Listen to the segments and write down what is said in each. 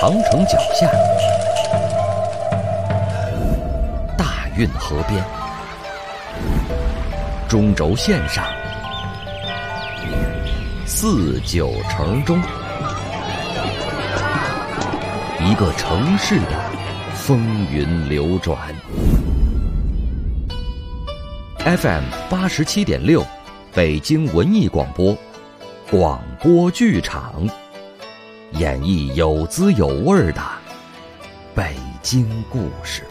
长城脚下，大运河边，中轴线上，四九城中，一个城市的风云流转。FM 87.6，北京文艺广播，广播剧场，演绎有滋有味的北京故事。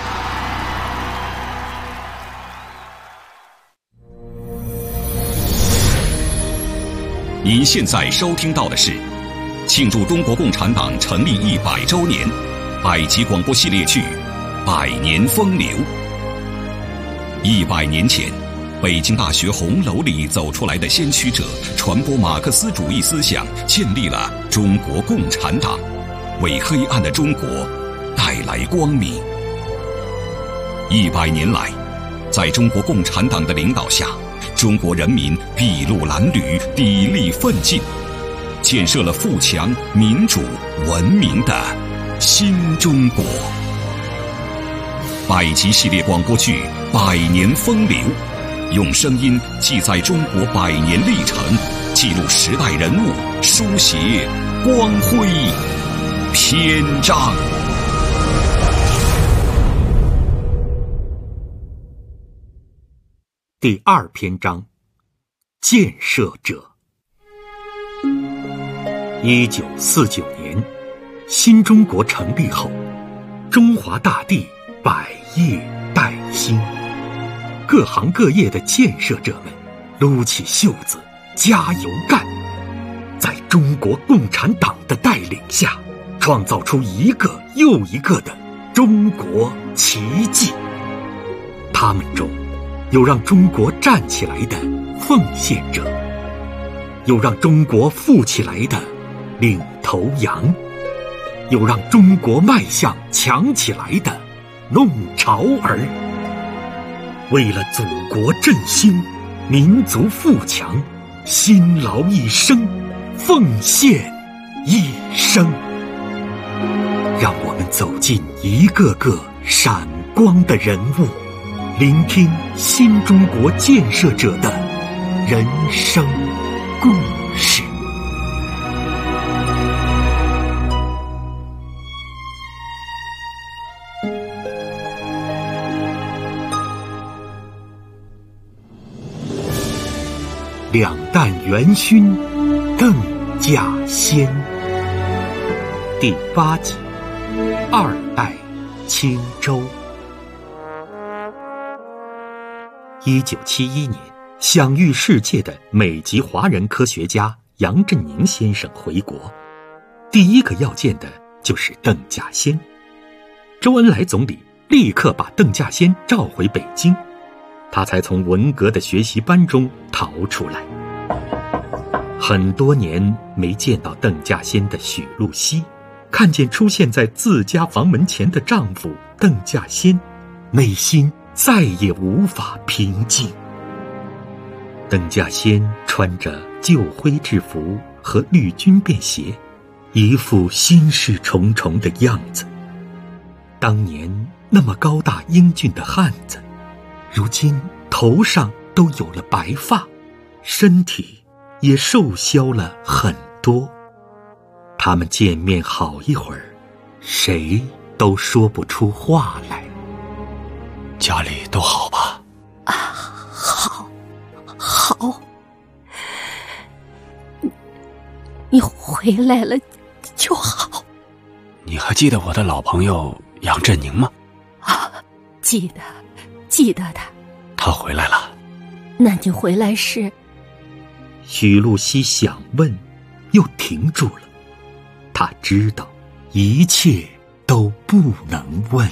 您现在收听到的是庆祝中国共产党成立100周年百集广播系列剧《百年风流》。100年前，北京大学红楼里走出来的先驱者，传播马克思主义思想，建立了中国共产党，为黑暗的中国带来光明。100年来，在中国共产党的领导下，中国人民筚路蓝缕，砥砺奋进，建设了富强、民主、文明的新中国。百集系列广播剧《百年风流》，用声音记载中国100年历程，记录时代人物，书写光辉篇章。 第2篇章，建设者。1949年，新中国成立后，中华大地百业待兴，各行各业的建设者们撸起袖子加油干，在中国共产党的带领下，创造出一个又一个的中国奇迹。他们中有让中国站起来的奉献者，有让中国富起来的领头羊，有让中国迈向强起来的弄潮儿。为了祖国振兴，民族富强，辛劳一生，奉献一生。让我们走进一个个闪光的人物，聆听新中国建设者的人生故事。两弹元勋邓稼先，第8集，2代青州。1971年，享誉世界的美籍华人科学家杨振宁先生回国，第一个要见的就是邓稼先。周恩来总理立刻把邓稼先召回北京，他才从文革的学习班中逃出来。很多年没见到邓稼先的许露西，看见出现在自家房门前的丈夫邓稼先，内心再也无法平静。邓稼先穿着旧徽制服和绿军便鞋，一副心事重重的样子。当年那么高大英俊的汉子，如今头上都有了白发，身体也瘦削了很多。他们见面好一会儿，谁都说不出话来。 家里都好吧？ 好。你回来了就好。 你还记得我的老朋友杨振宁吗？ 记得的。 他回来了。 那你回来时？ 许露西想问，又停住了。他知道一切都不能问。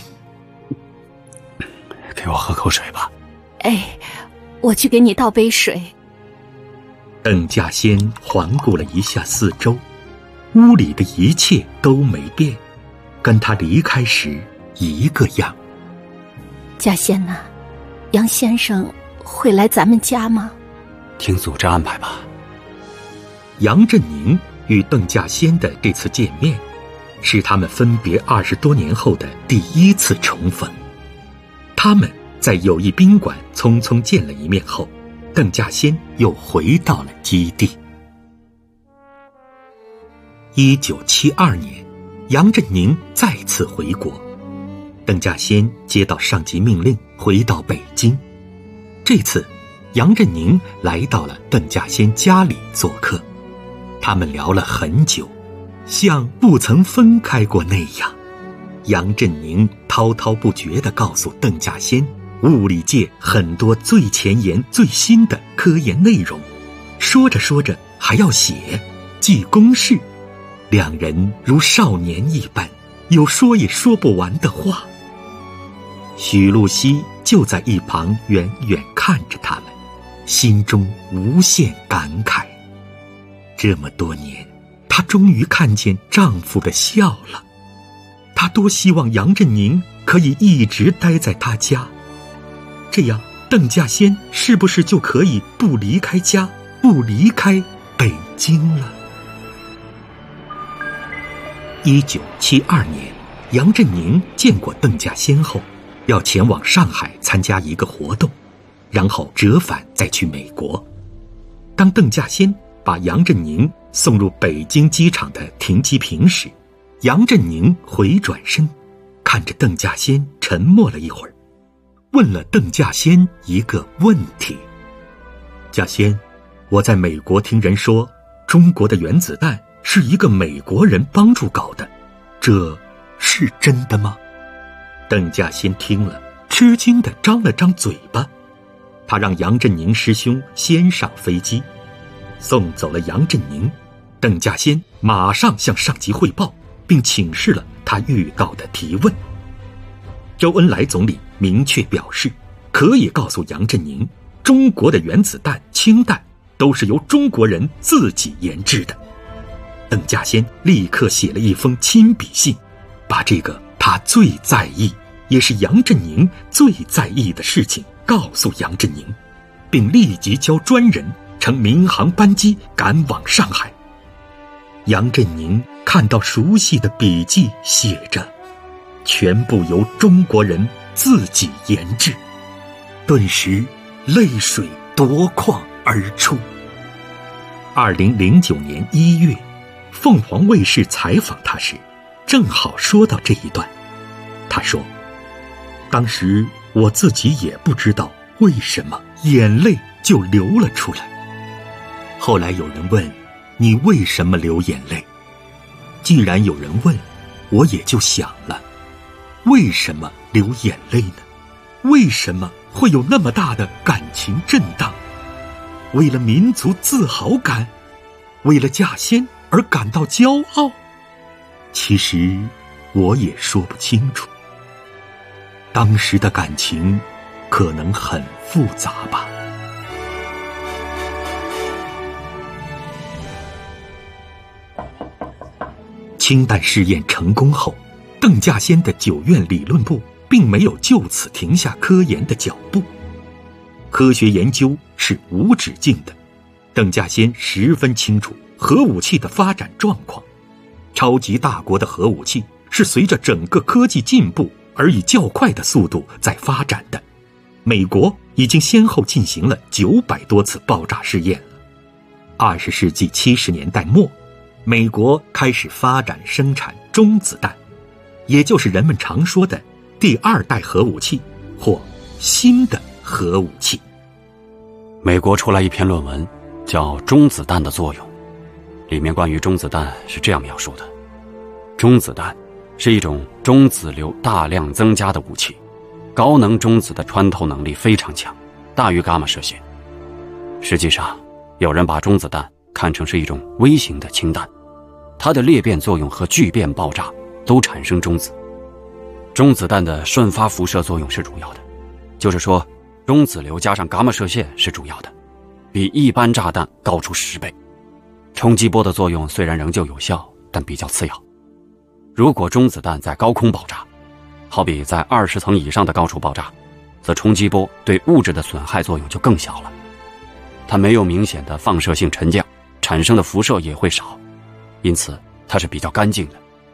给我喝口水吧。 我去给你倒杯水。 邓稼先环顾了一下四周，屋里的一切都没变，跟他离开时一个样。 稼先呐，杨先生会来咱们家吗？ 听组织安排吧。 杨振宁与邓稼先的这次见面， 是他们分别20多年后的第一次重逢。他们在友谊宾馆匆匆见了一面后，邓稼先又回到了基地。1972年，杨振宁再次回国，邓稼先接到上级命令，回到北京。这次，杨振宁来到了邓稼先家里做客，他们聊了很久，像不曾分开过那样。杨振宁滔滔不绝地告诉邓稼先物理界很多最前沿最新的科研内容，说着说着还要写记公式，两人如少年一般，有说也说不完的话。许露西就在一旁远远看着他们，心中无限感慨。这么多年，她终于看见丈夫的笑了。她多希望杨振宁可以一直待在她家，这样邓稼先是不是就可以不离开家，不离开北京了？1972年，杨振宁见过邓稼先后，要前往上海参加一个活动，然后折返再去美国。当邓稼先把杨振宁送入北京机场的停机坪时，杨振宁回转身，看着邓稼先沉默了一会儿，问了邓稼先一个问题：稼先，我在美国听人说，中国的原子弹是一个美国人帮助搞的，这是真的吗？邓稼先听了，吃惊地张了张嘴巴。他让杨振宁师兄先上飞机，送走了杨振宁，邓稼先马上向上级汇报，并请示了他遇到的提问。周恩来总理明确表示，可以告诉杨振宁，中国的原子弹、氢弹都是由中国人自己研制的。邓稼先立刻写了一封亲笔信，把这个他最在意，也是杨振宁最在意的事情告诉杨振宁，并立即叫专人乘民航班机赶往上海。杨振宁看到熟悉的笔记，写着全部由中国人自己研制，顿时泪水夺眶而出。2009年1月，凤凰卫视采访他时，正好说到这一段。他说，当时我自己也不知道为什么，眼泪就流了出来。后来有人问，你为什么流眼泪？既然有人问，我也就想了，为什么流眼泪呢？为什么会有那么大的感情震荡？为了民族自豪感，为了稼先而感到骄傲？其实我也说不清楚。当时的感情可能很复杂吧。氢弹试验成功后，邓稼先的9院理论部并没有就此停下科研的脚步。科学研究是无止境的，邓稼先十分清楚核武器的发展状况。超级大国的核武器是随着整个科技进步而以较快的速度在发展的。美国已经先后进行了900多次爆炸试验了。20世纪70年代末，美国开始发展生产中子弹，也就是人们常说的第2代核武器或新的核武器。 美国出来一篇论文叫《中子弹的作用》，里面关于中子弹是这样描述的：中子弹是一种中子流大量增加的武器，高能中子的穿透能力非常强，大于伽马射线。实际上，有人把中子弹看成是一种微型的氢弹，它的裂变作用和聚变爆炸都产生中子。中子弹的瞬发辐射作用是主要的，就是说中子流加上伽马射线是主要的，比一般炸弹高出10倍。冲击波的作用虽然仍旧有效，但比较次要。如果中子弹在高空爆炸，好比在20层以上的高处爆炸，则冲击波对物质的损害作用就更小了。它没有明显的放射性沉降，产生的辐射也会少，因此它是比较干净的。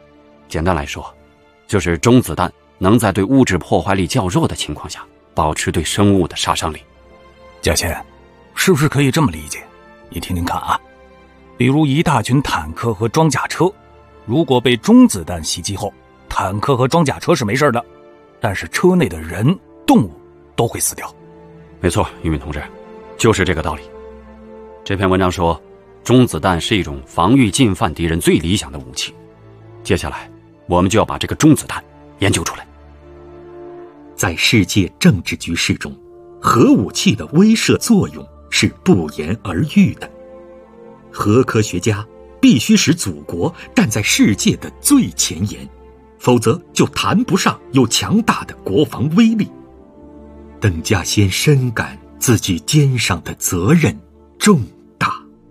简单来说，就是中子弹能在对物质破坏力较弱的情况下，保持对生物的杀伤力。 嘉谦，是不是可以这么理解？你听听看啊，比如一大群坦克和装甲车，如果被中子弹袭击后，坦克和装甲车是没事的，但是车内的人、动物都会死掉。 没错，俞敏同志，就是这个道理。这篇文章说，中子弹是一种防御进犯敌人最理想的武器。接下来，我们就要把这个中子弹研究出来。 在世界政治局势中，核武器的威慑作用是不言而喻的。核科学家必须使祖国站在世界的最前沿，否则就谈不上有强大的国防威力。邓稼先深感自己肩上的责任重大。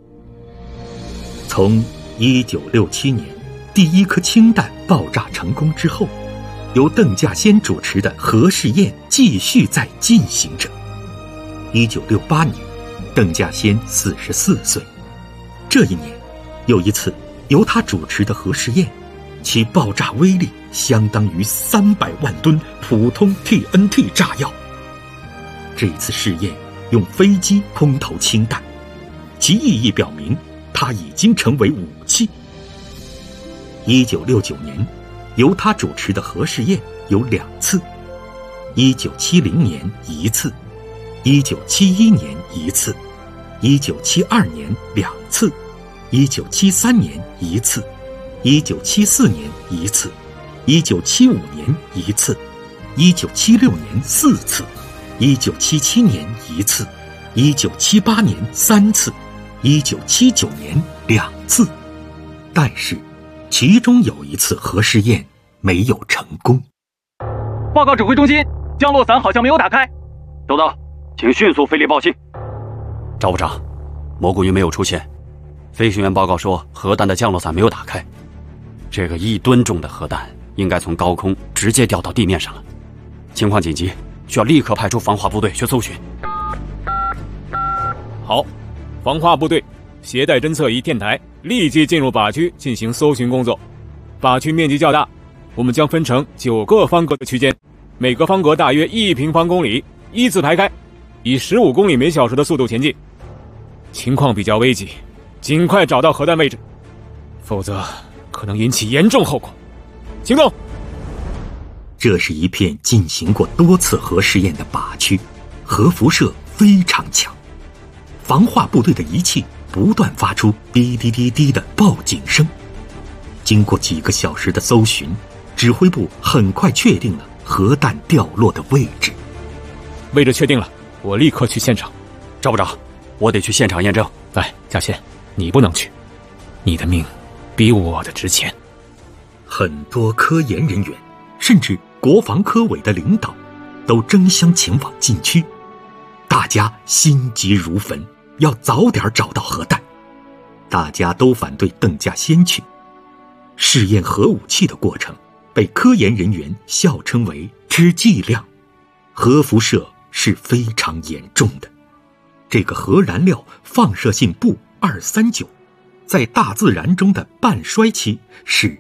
从1967年第一颗氢弹爆炸成功之后，由邓稼先主持的核试验继续在进行着。1968年，邓稼先44岁。这一年，有一次由他主持的核试验，其爆炸威力相当于300万吨普通 TNT 炸药。这次试验用飞机空投氢弹，其意义表明它已经成为武器。1969年，由他主持的核试验有2次，1970年1次，1971年1次，1972年2次，1973年1次，1974年1次，1975年1次，1976年4次，1977年1次，1978年3次，1979年2次。但是其中有一次核试验没有成功。 报告指挥中心，降落伞好像没有打开。 豆豆，请迅速飞离报信。赵部长，蘑菇云没有出现，飞行员报告说核弹的降落伞没有打开。这个1吨重的核弹应该从高空直接掉到地面上了，情况紧急，需要立刻派出防化部队去搜寻。 好，防化部队携带侦测仪、电台，立即进入靶区进行搜寻工作。靶区面积较大，我们将分成9个方格的区间，每个方格大约1平方公里，依次排开，以15公里每小时的速度前进。情况比较危急，尽快找到核弹位置，否则可能引起严重后果。行动！ 这是一片进行过多次核试验的靶区，核辐射非常强。防化部队的仪器不断发出滴滴滴滴的报警声。经过几个小时的搜寻，指挥部很快确定了核弹掉落的位置。 位置确定了，我立刻去现场。 赵部长，我得去现场验证。 来，稼先，你不能去，你的命比我的值钱。 很多科研人员，甚至国防科委的领导，都争相前往禁区。大家心急如焚，要早点找到核弹。大家都反对邓稼先去。试验核武器的过程被科研人员笑称为吃剂量。核辐射是非常严重的。这个核燃料放射性钚239，在大自然中的半衰期是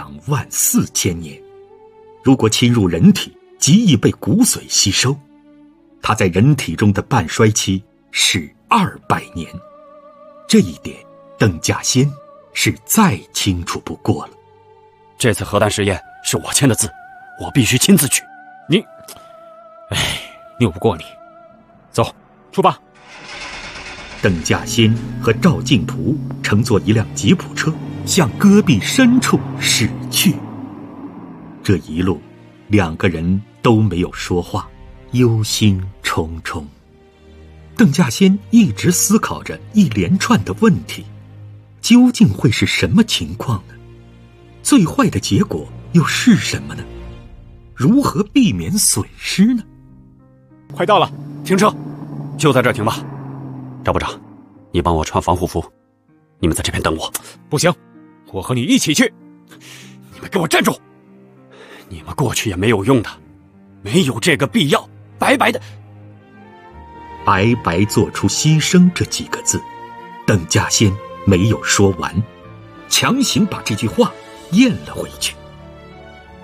24000年。如果侵入人体，极易被骨髓吸收。它在人体中的半衰期是200年。这一点，邓稼先是再清楚不过了。 这次核弹试验是我签的字，我必须亲自去。 你，拗不过你。走，出发。 邓稼先和赵敬璞乘坐一辆吉普车向戈壁深处驶去。这一路，2个人都没有说话，忧心忡忡。邓稼先一直思考着一连串的问题，究竟会是什么情况呢？最坏的结果又是什么呢？如何避免损失呢？ 快到了， 停车，就在这儿停吧。赵部长，你帮我穿防护服，你们在这边等我。 不行，我和你一起去。 你们给我站住！你们过去也没有用的，没有这个必要，白白做出牺牲这几个字，邓稼先没有说完，强行把这句话咽了回去。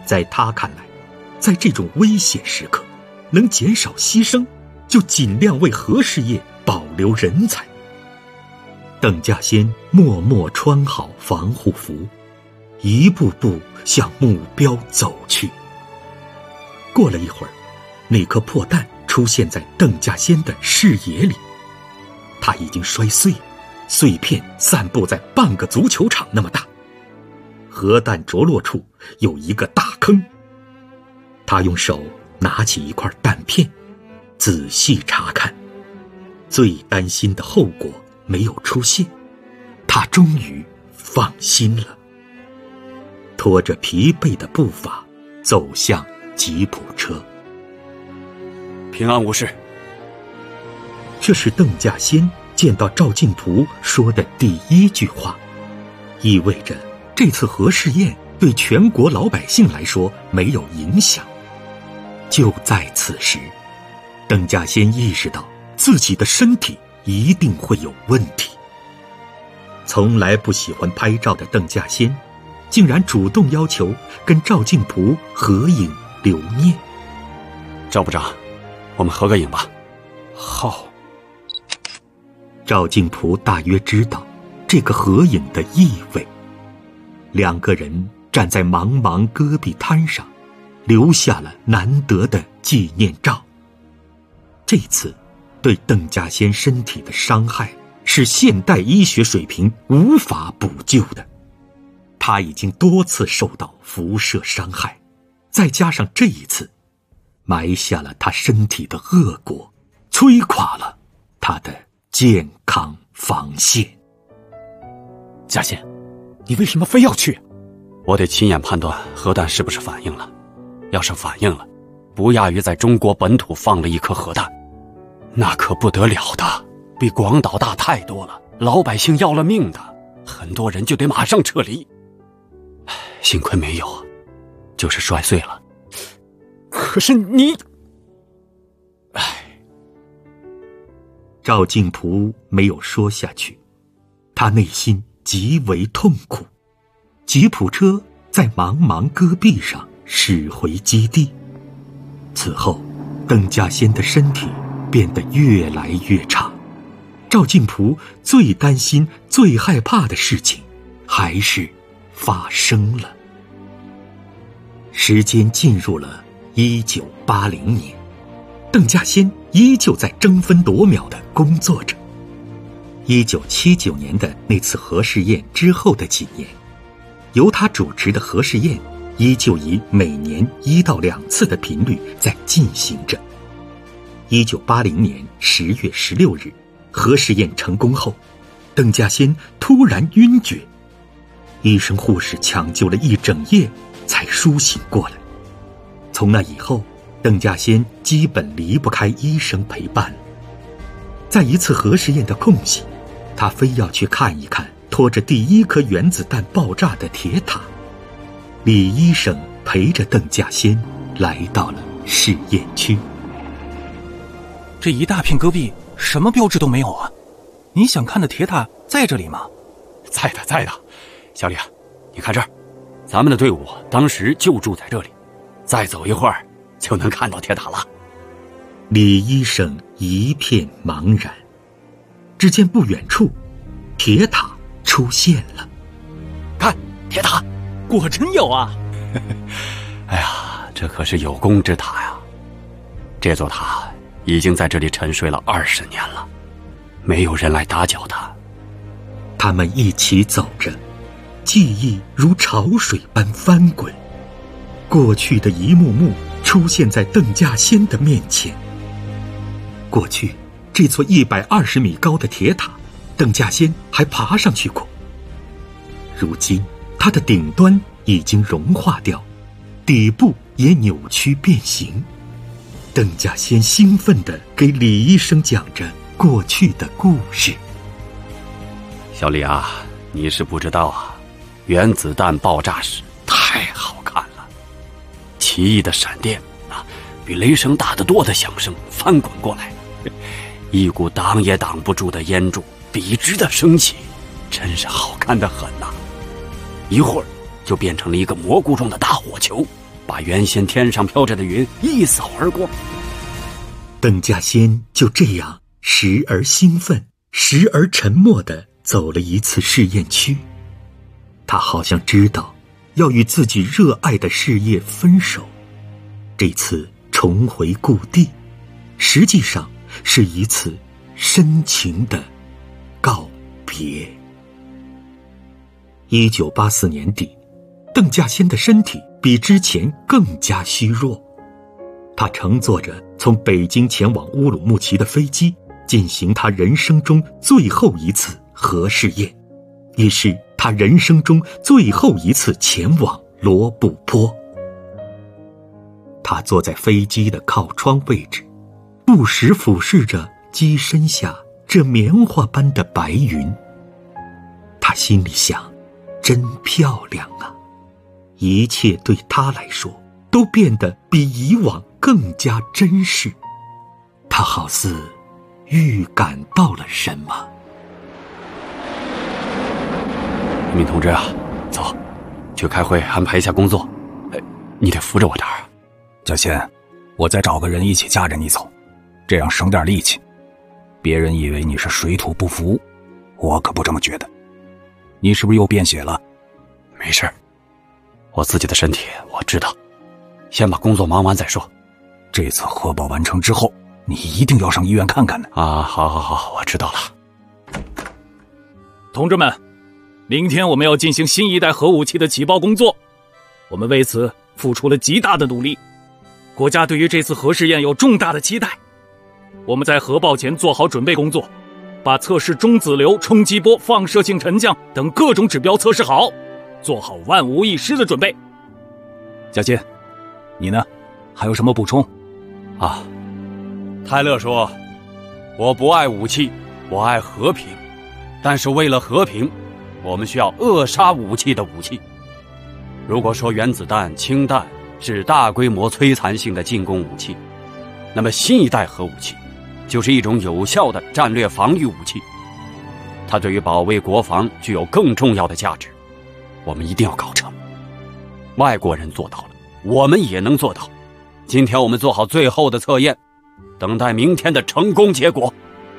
在他看来，在这种危险时刻，能减少牺牲，就尽量为核事业保留人才。邓稼先默默穿好防护服，一步步向目标走去。过了一会儿，那颗破弹出现在邓稼先的视野里，它已经摔碎，碎片散布在半个足球场那么大。核弹着落处有一个大坑。他用手拿起一块弹片，仔细查看，最担心的后果没有出现，他终于放心了。拖着疲惫的步伐走向吉普车。 平安无事。 这是邓稼先见到赵敬璞说的第一句话，意味着这次核试验对全国老百姓来说没有影响。就在此时，邓稼先意识到自己的身体一定会有问题。从来不喜欢拍照的邓稼先，竟然主动要求跟赵敬璞合影留念。 赵部长，我们合个影吧。 好。 赵敬璞大约知道这个合影的意味。两个人站在茫茫戈壁滩上，留下了难得的纪念照。这次对邓稼先身体的伤害是现代医学水平无法补救的。他已经多次受到辐射伤害，再加上这一次，埋下了他身体的恶果，摧垮了他的健康防线。 稼先，你为什么非要去？ 我得亲眼判断核弹是不是反应了。要是反应了，不亚于在中国本土放了一颗核弹，那可不得了的，比广岛大太多了，老百姓要了命的，很多人就得马上撤离。幸亏没有，就是摔碎了。 可是你…… 赵敬璞没有说下去，他内心极为痛苦。吉普车在茫茫戈壁上驶回基地。此后，邓稼先的身体变得越来越差。赵敬璞最担心、最害怕的事情，还是发生了。时间进入了1980年，邓稼先依旧在争分夺秒地工作着。1979年的那次核试验之后的几年，由他主持的核试验依旧以每年1到2次的频率在进行着。1980年10月16日，核试验成功后，邓稼先突然晕厥，医生护士抢救了一整夜才苏醒过来。从那以后，邓稼先基本离不开医生陪伴了。在一次核试验的空隙，他非要去看一看拖着第一颗原子弹爆炸的铁塔。李医生陪着邓稼先来到了试验区。 这一大片戈壁什么标志都没有啊！你想看的铁塔在这里吗？ 在的，在的。小李啊，你看这儿，咱们的队伍当时就住在这里，再走一会儿就能看到铁塔了。 李医生一片茫然，只见不远处，铁塔出现了。 看，铁塔， 果真有啊！ 哎呀，这可是有功之塔呀！这座塔已经在这里沉睡了20年了，没有人来打搅它。 他们一起走着，记忆如潮水般翻滚，过去的一幕幕出现在邓稼先的面前。过去，这座120米高的铁塔，邓稼先还爬上去过。如今，它的顶端已经融化掉，底部也扭曲变形。邓稼先兴奋地给李医生讲着过去的故事。 小李啊，你是不知道啊，原子弹爆炸时太好看了，奇异的闪电啊，比雷声大得多的响声翻滚过来，一股挡也挡不住的烟柱笔直的升起，真是好看得很呐。一会儿就变成了一个蘑菇状的大火球， 把原先天上飘着的云一扫而光。 邓稼先就这样时而兴奋，时而沉默地走了一次试验区。他好像知道要与自己热爱的事业分手，这次重回故地，实际上是一次深情的告别。1984年底，邓稼先的身体比之前更加虚弱。他乘坐着从北京前往乌鲁木齐的飞机，进行他人生中最后一次核试验，也是他人生中最后一次前往罗布泊。他坐在飞机的靠窗位置，不时俯视着机身下这棉花般的白云。他心里想，真漂亮啊！一切对他来说都变得比以往更加真实。他好似预感到了什么。 于敏同志啊，走，去开会安排一下工作。你得扶着我点儿。 稼先，我再找个人一起架着你走，这样省点力气。别人以为你是水土不服，我可不这么觉得。你是不是又便血了？ 没事，我自己的身体我知道，先把工作忙完再说。 这次核爆完成之后，你一定要上医院看看呢。 啊，好，我知道了。 同志们，明天我们要进行新一代核武器的起爆工作，我们为此付出了极大的努力。国家对于这次核试验有重大的期待，我们在核爆前做好准备工作，把测试中子流、冲击波、放射性沉降等各种指标测试好，做好万无一失的准备。稼先，你呢？还有什么补充？ 啊，泰勒说，我不爱武器，我爱和平，但是为了和平，我们需要扼杀武器的武器。如果说原子弹、氢弹是大规模摧残性的进攻武器，那么新一代核武器就是一种有效的战略防御武器，它对于保卫国防具有更重要的价值。我们一定要搞成。外国人做到了，我们也能做到。今天我们做好最后的测验，等待明天的成功结果。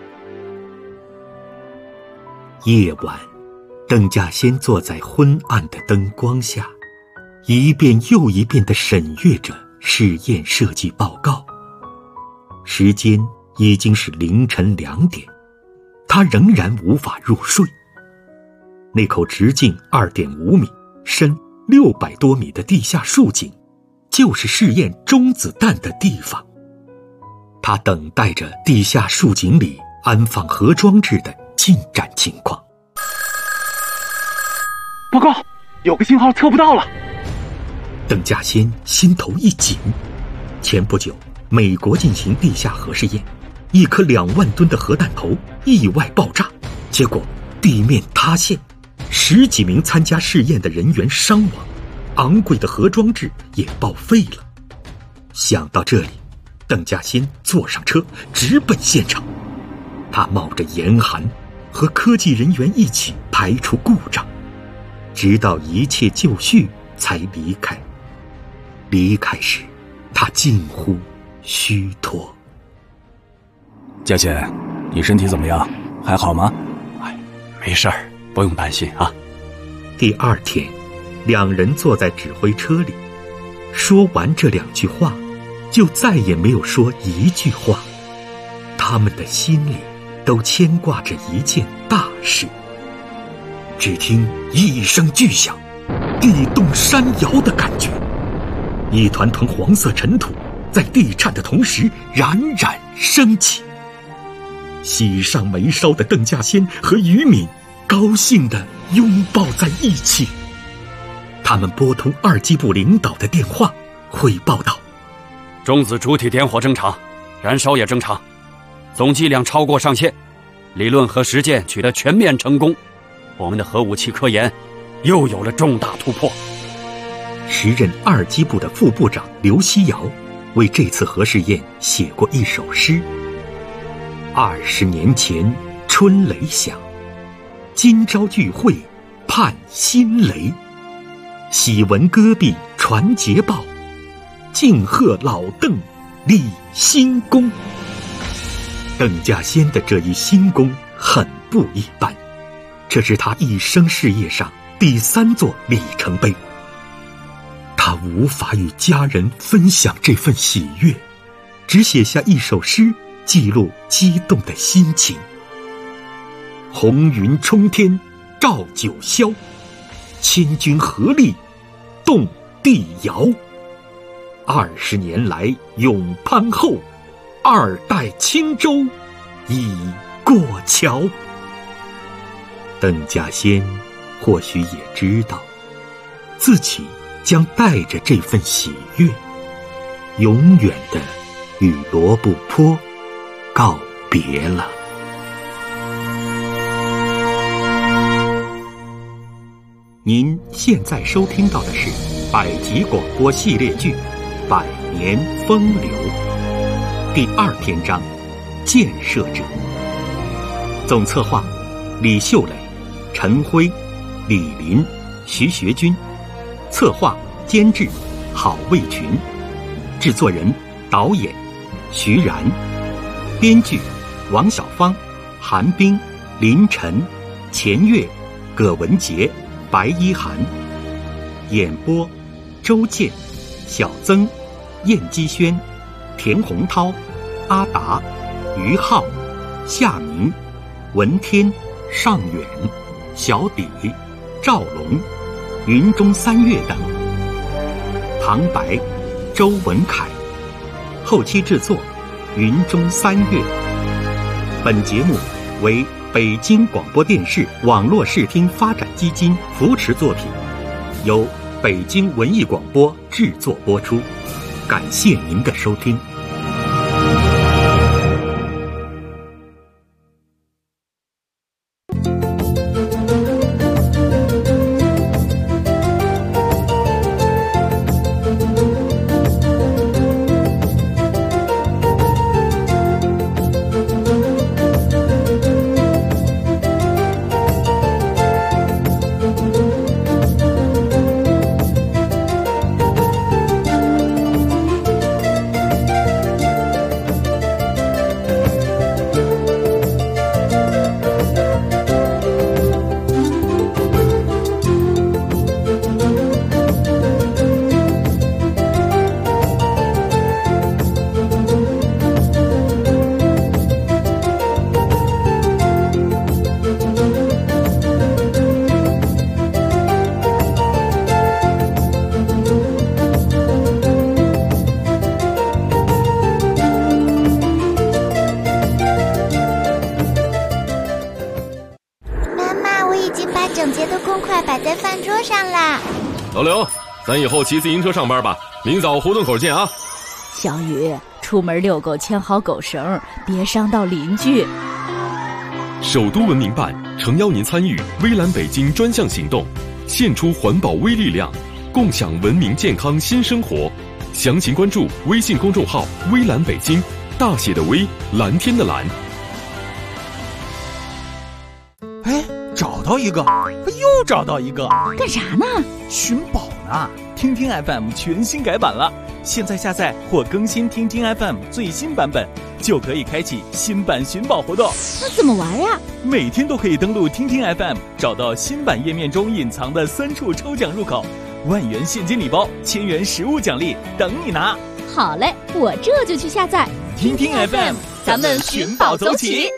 夜晚，邓稼先坐在昏暗的灯光下，一遍又一遍地审阅着试验设计报告。时间已经是凌晨2点，他仍然无法入睡。那口直径2.5米、深600多米的地下竖井，就是试验中子弹的地方。他等待着地下竖井里安放核装置的进展情况。 报告，有个信号测不到了。 邓稼先心头一紧。前不久，美国进行地下核试验，一颗2万吨的核弹头意外爆炸，结果地面塌陷，10几名参加试验的人员伤亡，昂贵的核装置也报废了。想到这里，邓稼先坐上车直奔现场。他冒着严寒，和科技人员一起排除故障，直到一切就绪才离开。离开时，他近乎虚脱。 稼先，你身体怎么样？还好吗？ 没事儿，不用担心啊。 第2天，两人坐在指挥车里，说完这2句话，就再也没有说一句话。他们的心里都牵挂着一件大事。只听一声巨响，地动山摇的感觉，一团团黄色尘土在地颤的同时冉冉升起。喜上眉梢的邓稼先和于敏高兴地拥抱在一起。他们拨通2机部领导的电话，汇报道： 中子主体点火正常，燃烧也正常，总剂量超过上限，理论和实践取得全面成功，我们的核武器科研又有了重大突破。 时任2机部的副部长刘希尧为这次核试验写过一首诗：20年前春雷响，今朝聚会盼新雷。喜闻戈壁传捷报， 敬贺老邓立新功。邓稼先的这一新功很不一般，这是他一生事业上第3座里程碑。他无法与家人分享这份喜悦，只写下一首诗记录激动的心情。红云冲天照九霄，千军合力动地摇。20年来永攀后，2代轻舟已过桥。邓稼先或许也知道，自己将带着这份喜悦，永远地与罗布泊告别了。您现在收听到的是百集广播系列剧《百年风流》第2篇章《建设者》，总策划李秀磊、陈辉、李林、徐学军，策划监制郝卫群，制作人导演徐然，编剧王小芳、韩冰、林晨、钱月、葛文杰、白一涵，演播周健、小曾、燕基轩、田洪涛、阿达、于浩、夏明、文天、尚远、小底、赵龙、云中三月等。旁白周文凯，后期制作云中三月。本节目为北京广播电视网络视听发展基金扶持作品，由北京文艺广播制作播出。感谢您的收听。 老刘，咱以后骑自行车上班吧，明早胡同口见啊。 小雨，出门遛狗牵好狗绳，别伤到邻居。 首都文明办诚邀您参与微蓝北京专项行动，献出环保微力量，共享文明健康新生活。详情关注微信公众号微蓝北京，大写的微，蓝天的蓝。 哎，找到一个，又找到一个， 干啥呢？ 寻宝呢。听听 FM 全新改版了，现在下载或更新听听 FM 最新版本，就可以开启新版寻宝活动。 那怎么玩呀？ 每天都可以登录听听 FM， 找到新版页面中隐藏的3处抽奖入口，10000元现金礼包，1000元实物奖励等你拿。 好嘞，我这就去下载听听 FM， 咱们寻宝走起。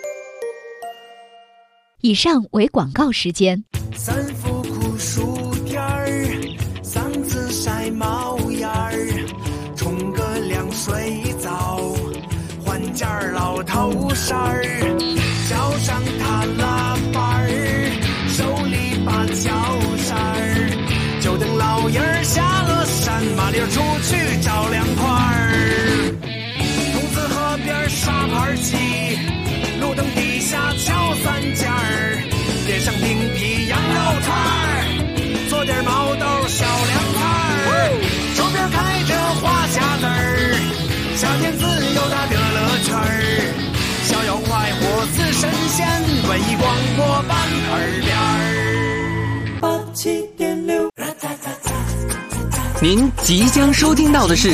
以上为广告时间。 三伏酷暑天儿，嗓子晒冒烟儿，冲个凉水澡，换件老头衫儿，脚上踏拉板儿，手里把脚扇儿，就等老爷儿下了山，麻利儿出去找凉快儿。筒子河边沙盘棋，路灯底下敲3件儿，点上冰皮羊肉串儿，做点毛豆小凉菜儿，周边开着花匣子儿，夏天自由的乐乐圈儿，逍遥快活似神仙，文艺广播版耳边儿。87.6 您即将收听到的是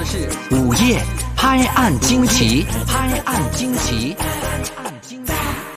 午夜拍案惊奇。